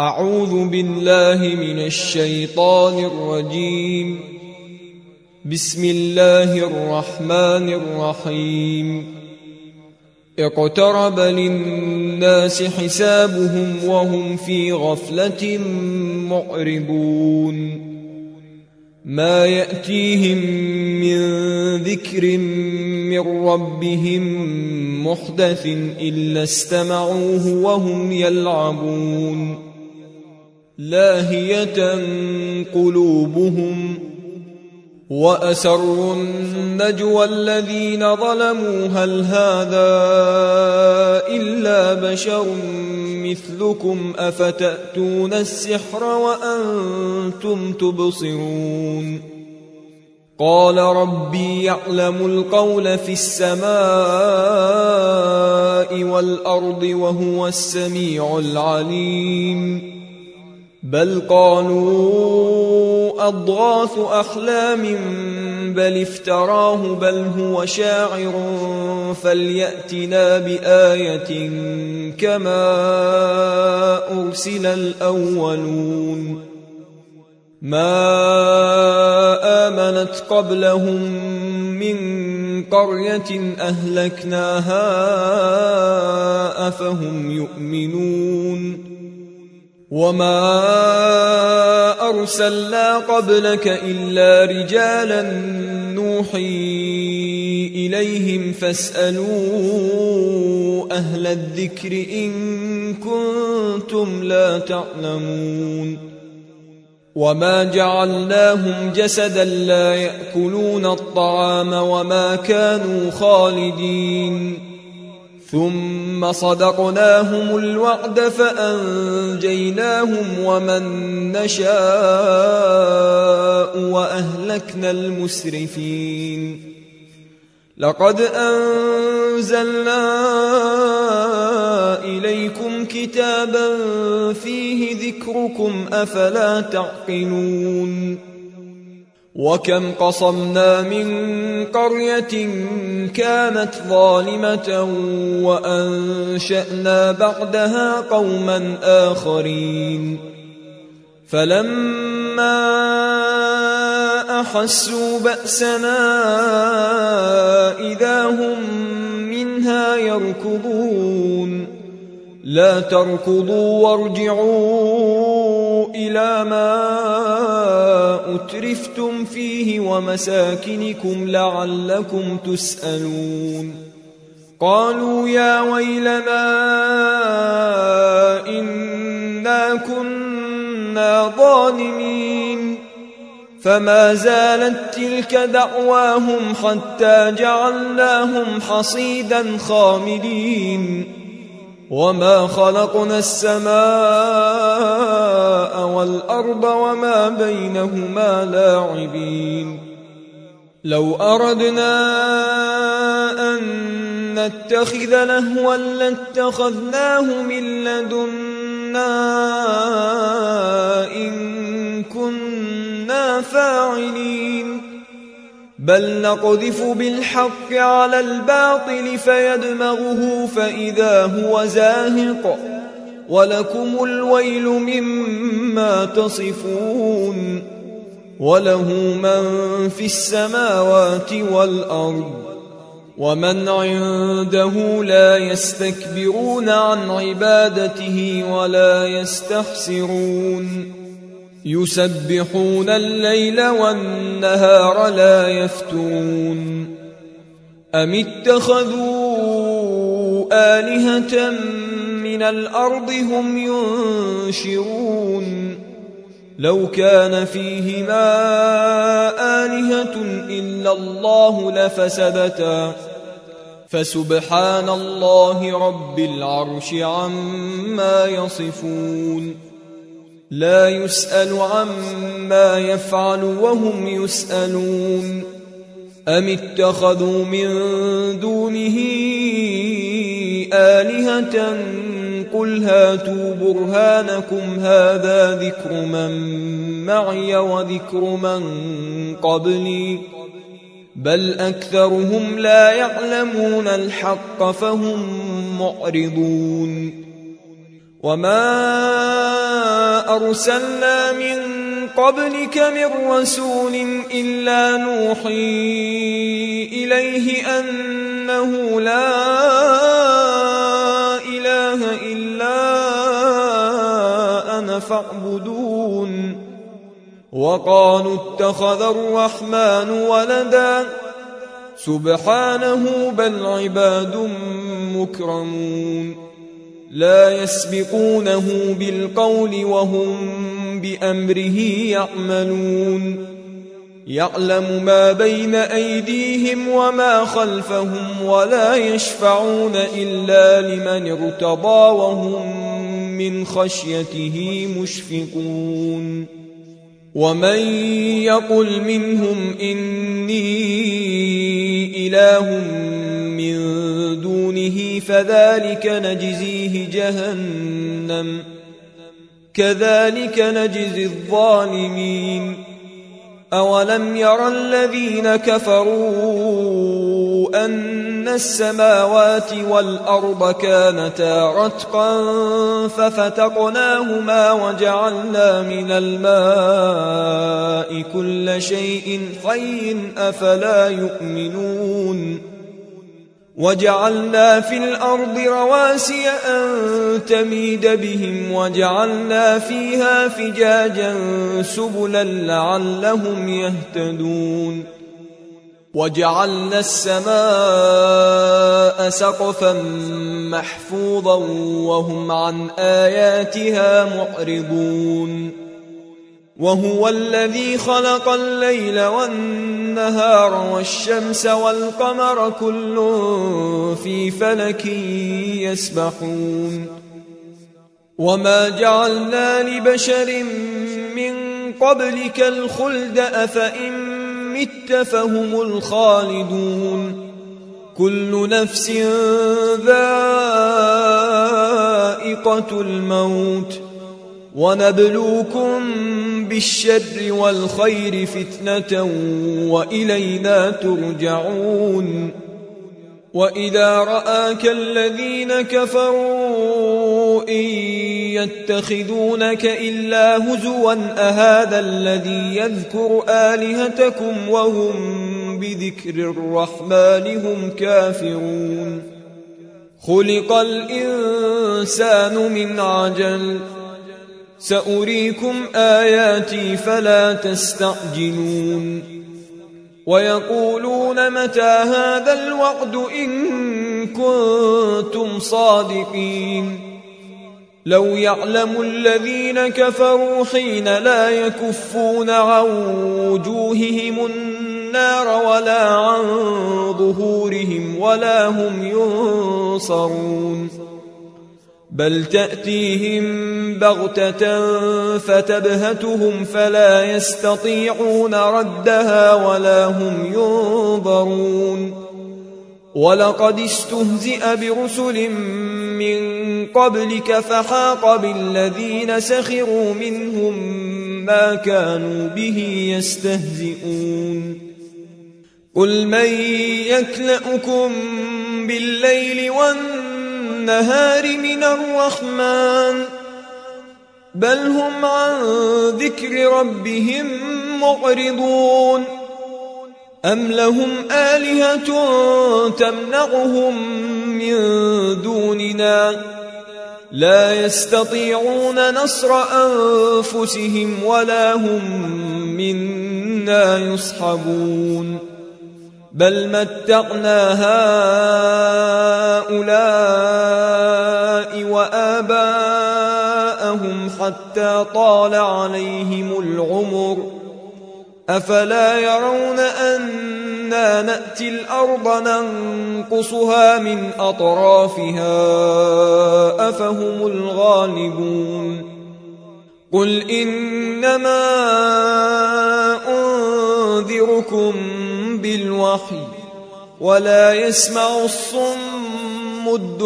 أعوذ بالله من الشيطان الرجيم. بسم الله الرحمن الرحيم. اقترب للناس حسابهم وهم في غفلة معرضون. ما يأتيهم من ذكر من ربهم محدث إلا استمعوه وهم يلعبون. لاهية قلوبهم وأسروا النجوى الذين ظلموا هل هذا إلا بشر مثلكم أفتأتون السحر وأنتم تبصرون. قال ربي يعلم القول في السماء والأرض وهو السميع العليم. بل قالوا أضغاث أحلام بل افتراه بل هو شاعر فليأتنا بآية كما أرسل الأولون. ما آمنت قبلهم من قرية أهلكناها أفهم يؤمنون. وما أرسلنا قبلك إلا رجالا نوحي إليهم فاسألوا أهل الذكر إن كنتم لا تعلمون. وما جعلناهم جسدا لا يأكلون الطعام وما كانوا خالدين. ثم صدقناهم الوعد فأنجيناهم ومن نشاء وأهلكنا المسرفين. لقد أنزلنا إليكم كتابا فيه ذكركم أفلا تعقلون. وكم قصمنا من قرية كانت ظالمة وأنشأنا بعدها قوما آخرين. فلما أحسوا بأسنا إذا هم منها يركضون. لا تركضوا وارجعوا إلى ما أترفتم فيه ومساكنكم لعلكم تسألون. قالوا يا ويلنا إنا كنا ظالمين. فما زالت تلك دعواهم حتى جعلناهم حصيدا خامدين. وما خلقنا السماء والأرض وما بينهما لاعبين. لو أردنا أن نتخذ لهوا لاتخذناه من لدنا إن كنا فاعلين. بل نقذف بالحق على الباطل فيدمغه فإذا هو زاهق ولكم الويل مما تصفون. وله من في السماوات والأرض ومن عنده لا يستكبرون عن عبادته ولا يستحسرون. يسبحون الليل والنهار لا يفترون. أم اتخذوا آلهة من الأرض هم ينشرون. لو كان فيهما آلهة إلا الله لفسدتا فسبحان الله رب العرش عما يصفون. لا يسأل عما يفعل وهم يسألون. أم اتخذوا من دونه آلهة قل هاتوا برهانكم هذا ذكر من معي وذكر من قبلي بل أكثرهم لا يعلمون الحق فهم معرضون. وما أرسلنا من قبلك من رسول إلا نوحي إليه أنه لا إله إلا أنا فاعبدون وقالوا اتخذ الرحمن ولدا سبحانه بل عباد مكرمون لا يسبقونه بالقول وهم بأمره يعملون يعلم ما بين أيديهم وما خلفهم ولا يشفعون إلا لمن ارتضى وهم من خشيته مشفقون ومن يقل منهم إني إله من دونه فذلك نجزيه جهنم كذلك نجزي الظالمين أولم ير الذين كفروا أن السماوات والأرض كانتا رتقا ففتقناهما وجعلنا من الماء كل شيء حي أفلا يؤمنون وجعلنا في الأرض رواسي أن تميد بهم وجعلنا فيها فجاجا سبلا لعلهم يهتدون وجعلنا السماء سقفا محفوظا وهم عن آياتها معرضون وهو الذي خلق الليل والنهار والشمس والقمر كل في فلك يسبحون وما جعلنا لبشر من قبلك الخلد أفإن مت فهم الخالدون كل نفس ذائقة الموت ونبلوكم بالشر والخير فتنة وإلينا ترجعون وإذا رآك الذين كفروا إن يتخذونك إلا هزوا أهذا الذي يذكر آلهتكم وهم بذكر الرحمن هم كافرون خلق الإنسان من عجل سأريكم آياتي فلا تستعجلون ويقولون متى هذا الوعد إن كنتم صادقين لو يعلم الذين كفروا حين لا يكفون عن وجوههم النار ولا عن ظهورهم ولا هم ينصرون بل تأتيهم بغتة فتبهتهم فلا يستطيعون ردها ولا هم ينظرون ولقد استهزئ برسل من قبلك فحاق بالذين سخروا منهم ما كانوا به يستهزئون قل من يكلأكم بالليل والنهار من الرحمن بل هم عن ذكر ربهم معرضون أم لهم آلهة تمنعهم من دوننا لا يستطيعون نصر أنفسهم ولا هم منا يصحبون بل متعنا هؤلاء وآباءهم حتى طال عليهم العمر أفلا يرون أنا نأتي الأرض ننقصها من أطرافها أفهم الغالبون قل إنما أنذركم بالوحي ولا يسمع الصم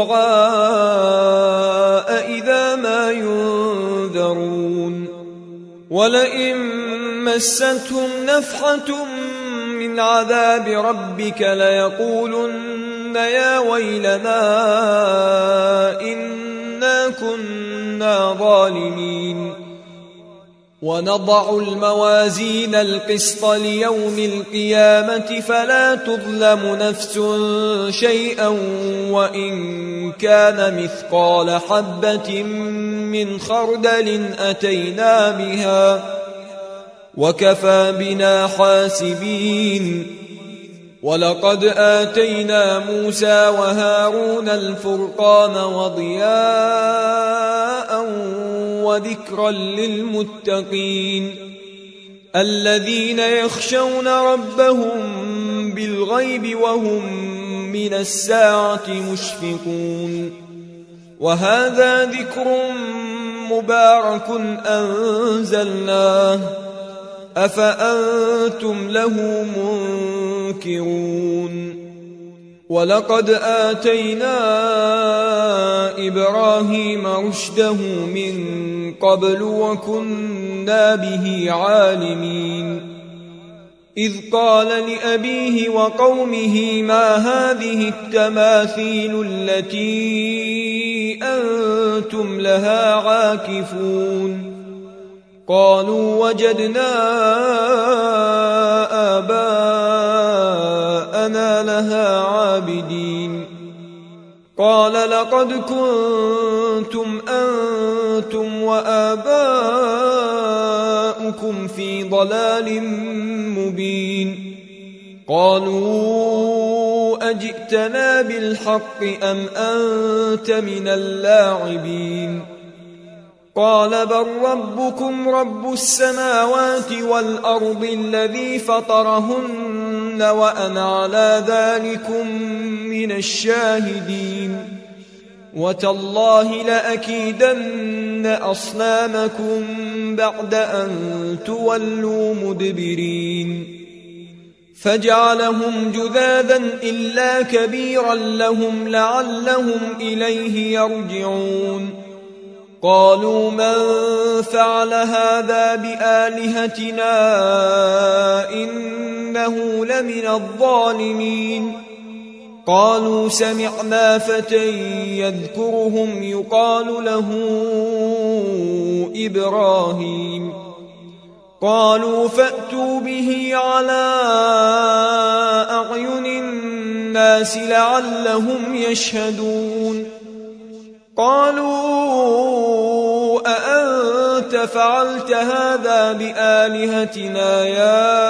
الدعاء إذا ما ينذرون ولئن مستهم نفحة من عذاب ربك ليقولن يا ويلنا إنا كنا ظالمين ونضع الموازين القسط ليوم القيامة فلا تظلم نفس شيئا وإن كان مثقال حبة من خردل أتينا بها وكفى بنا حاسبين. ولقد آتينا موسى وهارون الفرقان وضياء وذكرا للمتقين الذين يخشون ربهم بالغيب وهم من الساعة مشفقون. وهذا ذكر مبارك أنزلناه أفأنتم له منكرون. ولقد آتينا إبراهيم رشده من قبل وكنا به عالمين. إذ قال لأبيه وقومه ما هذه التماثيل التي أنتم لها عاكفون؟ قالوا وجدنا آباءنا لها عابدين. قال لقد كنتم أنتم وآباؤكم في ضلال مبين. قالوا أجئتنا بالحق أم أنت من اللاعبين؟ قال بل ربكم رب السماوات والأرض الذي فطرهن وأنا على ذلكم من الشاهدين. وتالله لأكيدن أصنامكم بعد أن تولوا مدبرين. فجعلهم جذاذا إلا كبيرا لهم لعلهم إليه يرجعون. قالوا من فعل هذا بآلهتنا إنه لمن الظالمين. قالوا سمعنا فتى يذكرهم يقال له إبراهيم. قالوا فأتوا به على أعين الناس لعلهم يشهدون. قالوا أأنت فعلت هذا بآلهتنا يا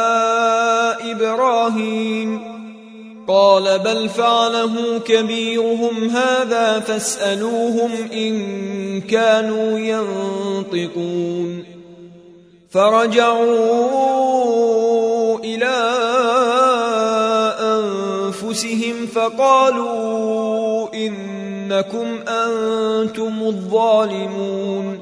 إبراهيم؟ قال بل فعله كبيرهم هذا فاسألوهم إن كانوا ينطقون. فرجعوا إلى أنفسهم فقالوا إنكم أنتم الظالمون.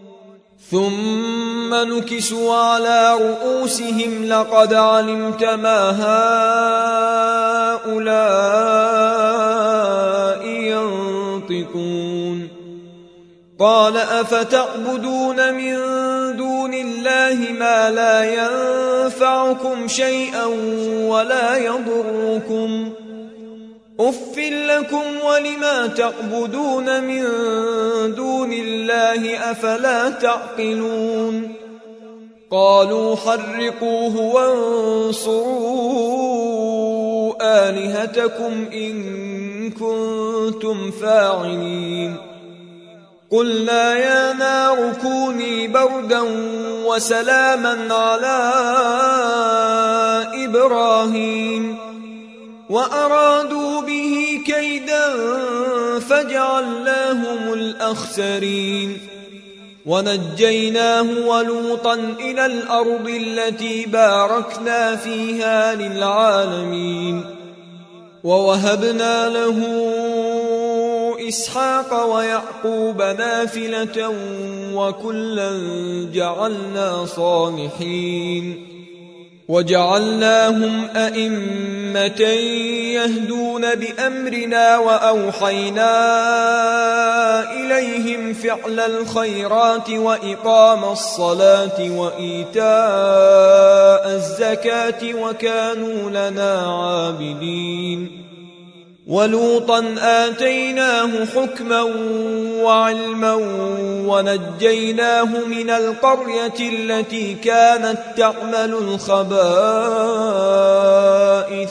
ثم نكسوا على رؤوسهم لقد علمت ما هؤلاء ينطقون. قال أفتعبدون من دون الله ما لا ينفعكم شيئا ولا يضركم؟ أف لكم ولما تعبدون من دون الله أفلا تعقلون. قالوا حرقوه وانصروا آلهتكم إن كنتم فاعلين. قلنا يا نار كوني بردا وسلاما على إبراهيم وأرادوا به كيدا فجعلناهم الأخسرين. ونجيناه ولوطا إلى الأرض التي باركنا فيها للعالمين. ووهبنا له إسحاق ويعقوب نافلة وكلا جعلنا صالحين. وجعلناهم أئمة يهدون بأمرنا وأوحينا إليهم فعل الخيرات وإقام الصلاة وإيتاء الزكاة وكانوا لنا عابدين. ولوطا آتيناه حكما وعلما ونجيناه من القرية التي كانت تعمل الخبائث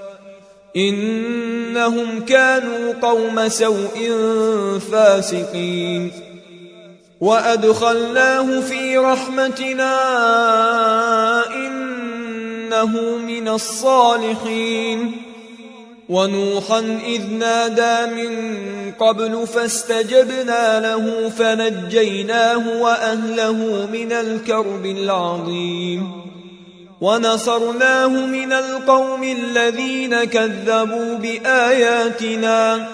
إنهم كانوا قوم سوء فاسقين وأدخلناه في رحمتنا إنه من الصالحين ونوحا إذ نادى من قبل فاستجبنا له فنجيناه وأهله من الكرب العظيم ونصرناه من القوم الذين كذبوا بآياتنا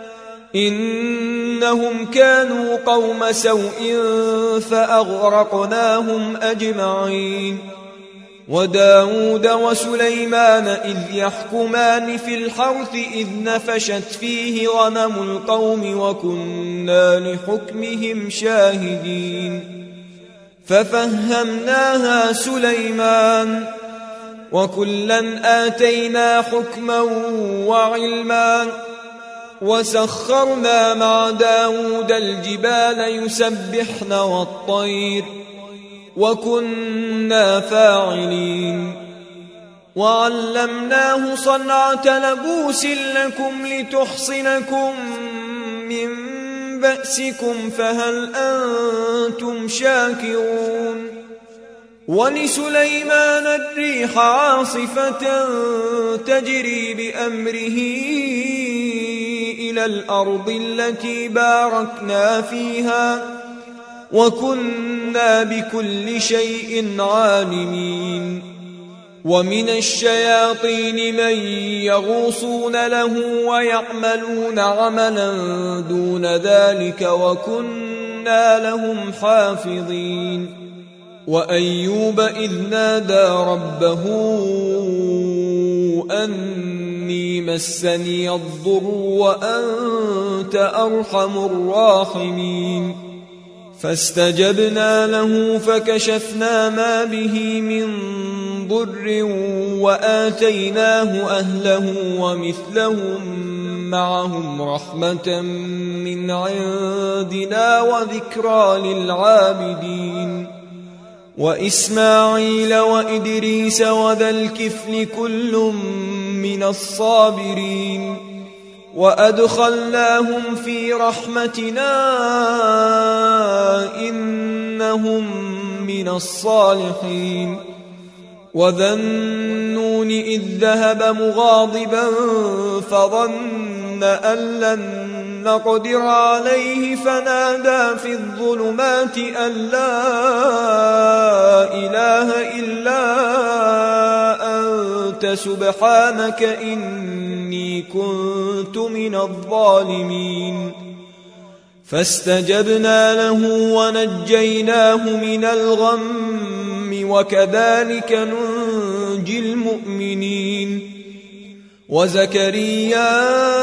إنهم كانوا قوم سوء فأغرقناهم أجمعين وداود وسليمان إذ يحكمان في الحرث إذ نفشت فيه غنم القوم وكنا لحكمهم شاهدين ففهمناها سليمان وكلا آتينا حكما وعلما وسخرنا مع داود الجبال يسبحن والطير وكنا فاعلين وعلمناه صنعة لبوس لكم لتحصنكم من بأسكم فهل أنتم شاكرون ولسليمان الريح عاصفة تجري بأمره إلى الأرض التي باركنا فيها وكنا بكل شيء عالمين ومن الشياطين من يغوصون له ويعملون عملا دون ذلك وكنا لهم حافظين وأيوب إذ نادى ربه أني مسني الضر وأنت أرحم الراحمين فاستجبنا له فكشفنا ما به من ضر وآتيناه أهله ومثلهم معهم رحمة من عندنا وذكرى للعابدين وإسماعيل وإدريس وذا الكفل كل من الصابرين وأدخلناهم في رحمتنا إنهم من الصالحين وذا النون إذ ذهب مغاضبا فظن أن لن نقدر عليه فنادى في الظلمات أن لا إله إلا أنت سبحانك إني كنت من الظالمين فاستجبنا له ونجيناه من الغم وكذلك ننجي المؤمنين وزكريا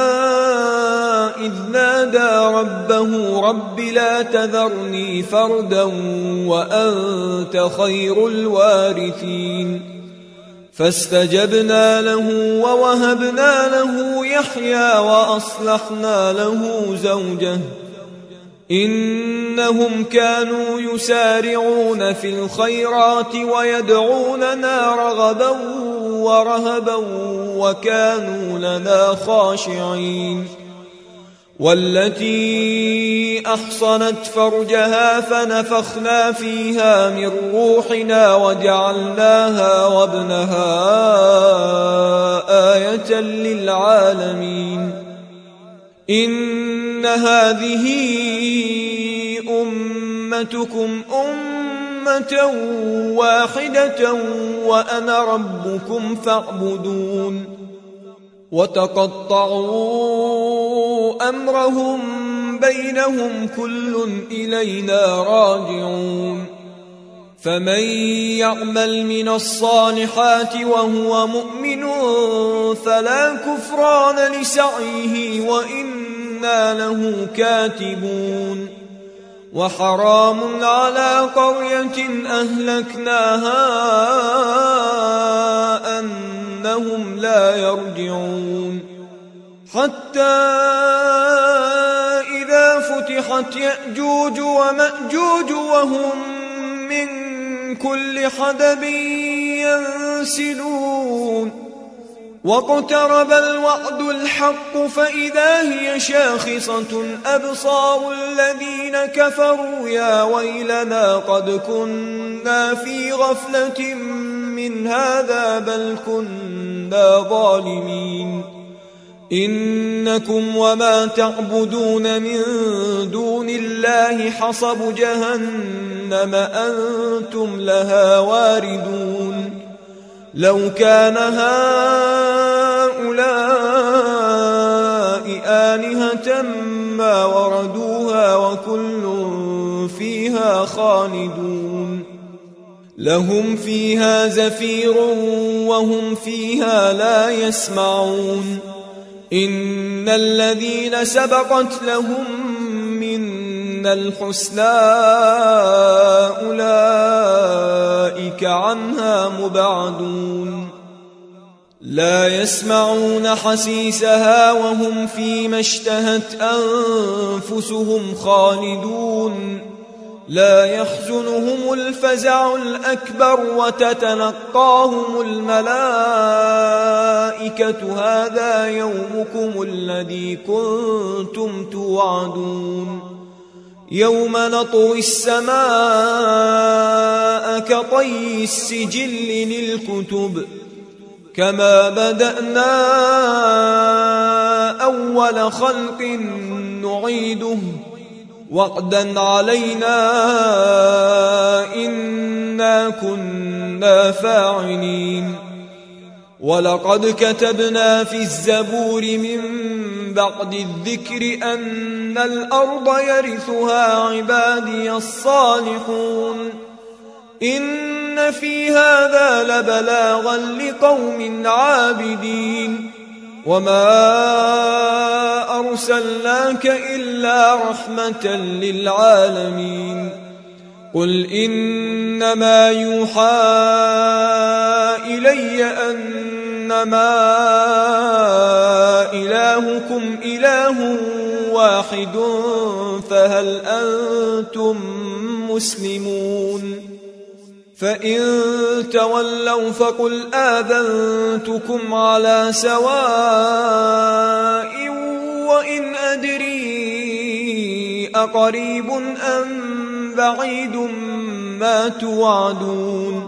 إذ نادى ربه رب لا تذرني فردا وأنت خير الوارثين فاستجبنا له ووهبنا له يحيى وأصلحنا له زوجه إنهم كانوا يسارعون في الخيرات ويدعوننا رغبا ورهبا وكانوا لنا خاشعين والتي أحصنت فرجها فنفخنا فيها من روحنا وجعلناها وابنها آية للعالمين إن هذه أمتكم أمة واحدة وأنا ربكم فاعبدون وتقطعوا أمرهم بينهم كل إلينا راجعون فمن يعمل من الصالحات وهو مؤمن فلا كفران لسعيه وإنا له كاتبون وحرام على قرية أهلكناها أنهم لا يرجعون حتى إذا فتحت فُتِحَتْ يَأْجُوجُ وَمَأْجُوجُ وَهُمْ مِنْ كُلِّ حَدَبٍ يَنْسِلُونَ وَاقْتَرَبَ الْوَعْدُ الْحَقُّ فَإِذَا هِيَ شَاخِصَةٌ أَبْصَارُ الَّذِينَ كَفَرُوا يَا وَيْلَنَا قَدْ كُنَّا فِي غَفْلَةٍ مِّنْ هَذَا بَلْ كُنَّا ظَالِمِينَ إِنَّكُمْ وَمَا تَعْبُدُونَ مِن دُونِ اللَّهِ حَصَبُ جَهَنَّمَ أَنتُمْ لَهَا وَارِدُونَ لو كان هؤلاء آلهة ما وردوها وكل فيها خالدون لهم فيها زفير وهم فيها لا يسمعون إن الذين سبقت لهم منا الحسنى أولئك عنها مبعدون لا يسمعون حسيسها وهم فيما اشتهت أنفسهم خالدون لا يحزنهم الفزع الأكبر وتتلقاهم الملائكة هذا يومكم الذي كنتم توعدون يوم نطوي السماء كطي السجل للكتب كما بدأنا أول خلق نعيده وعدا علينا إنا كنا فاعلين ولقد كتبنا في الزبور من بعد الذكر أن الأرض يرثها عبادي الصالحون إن في هذا لبلاغا لقوم عابدين وما أرسلناك إلا رحمة للعالمين قل إنما يوحى إلي أنما إلهكم إله واحد فهل أنتم مسلمون فإن تولوا فقل آذنتكم على سواء وإن أدري أقريب أم بعيد ما توعدون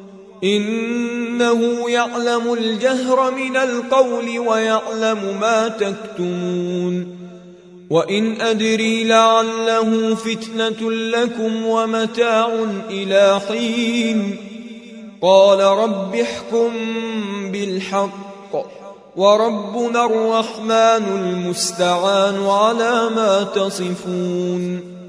إنه يعلم الجهر من القول ويعلم ما تكتمون وإن أدري لعله فتنة لكم ومتاع إلى حين قال رب احكم بالحق وربنا الرحمن المستعان على ما تصفون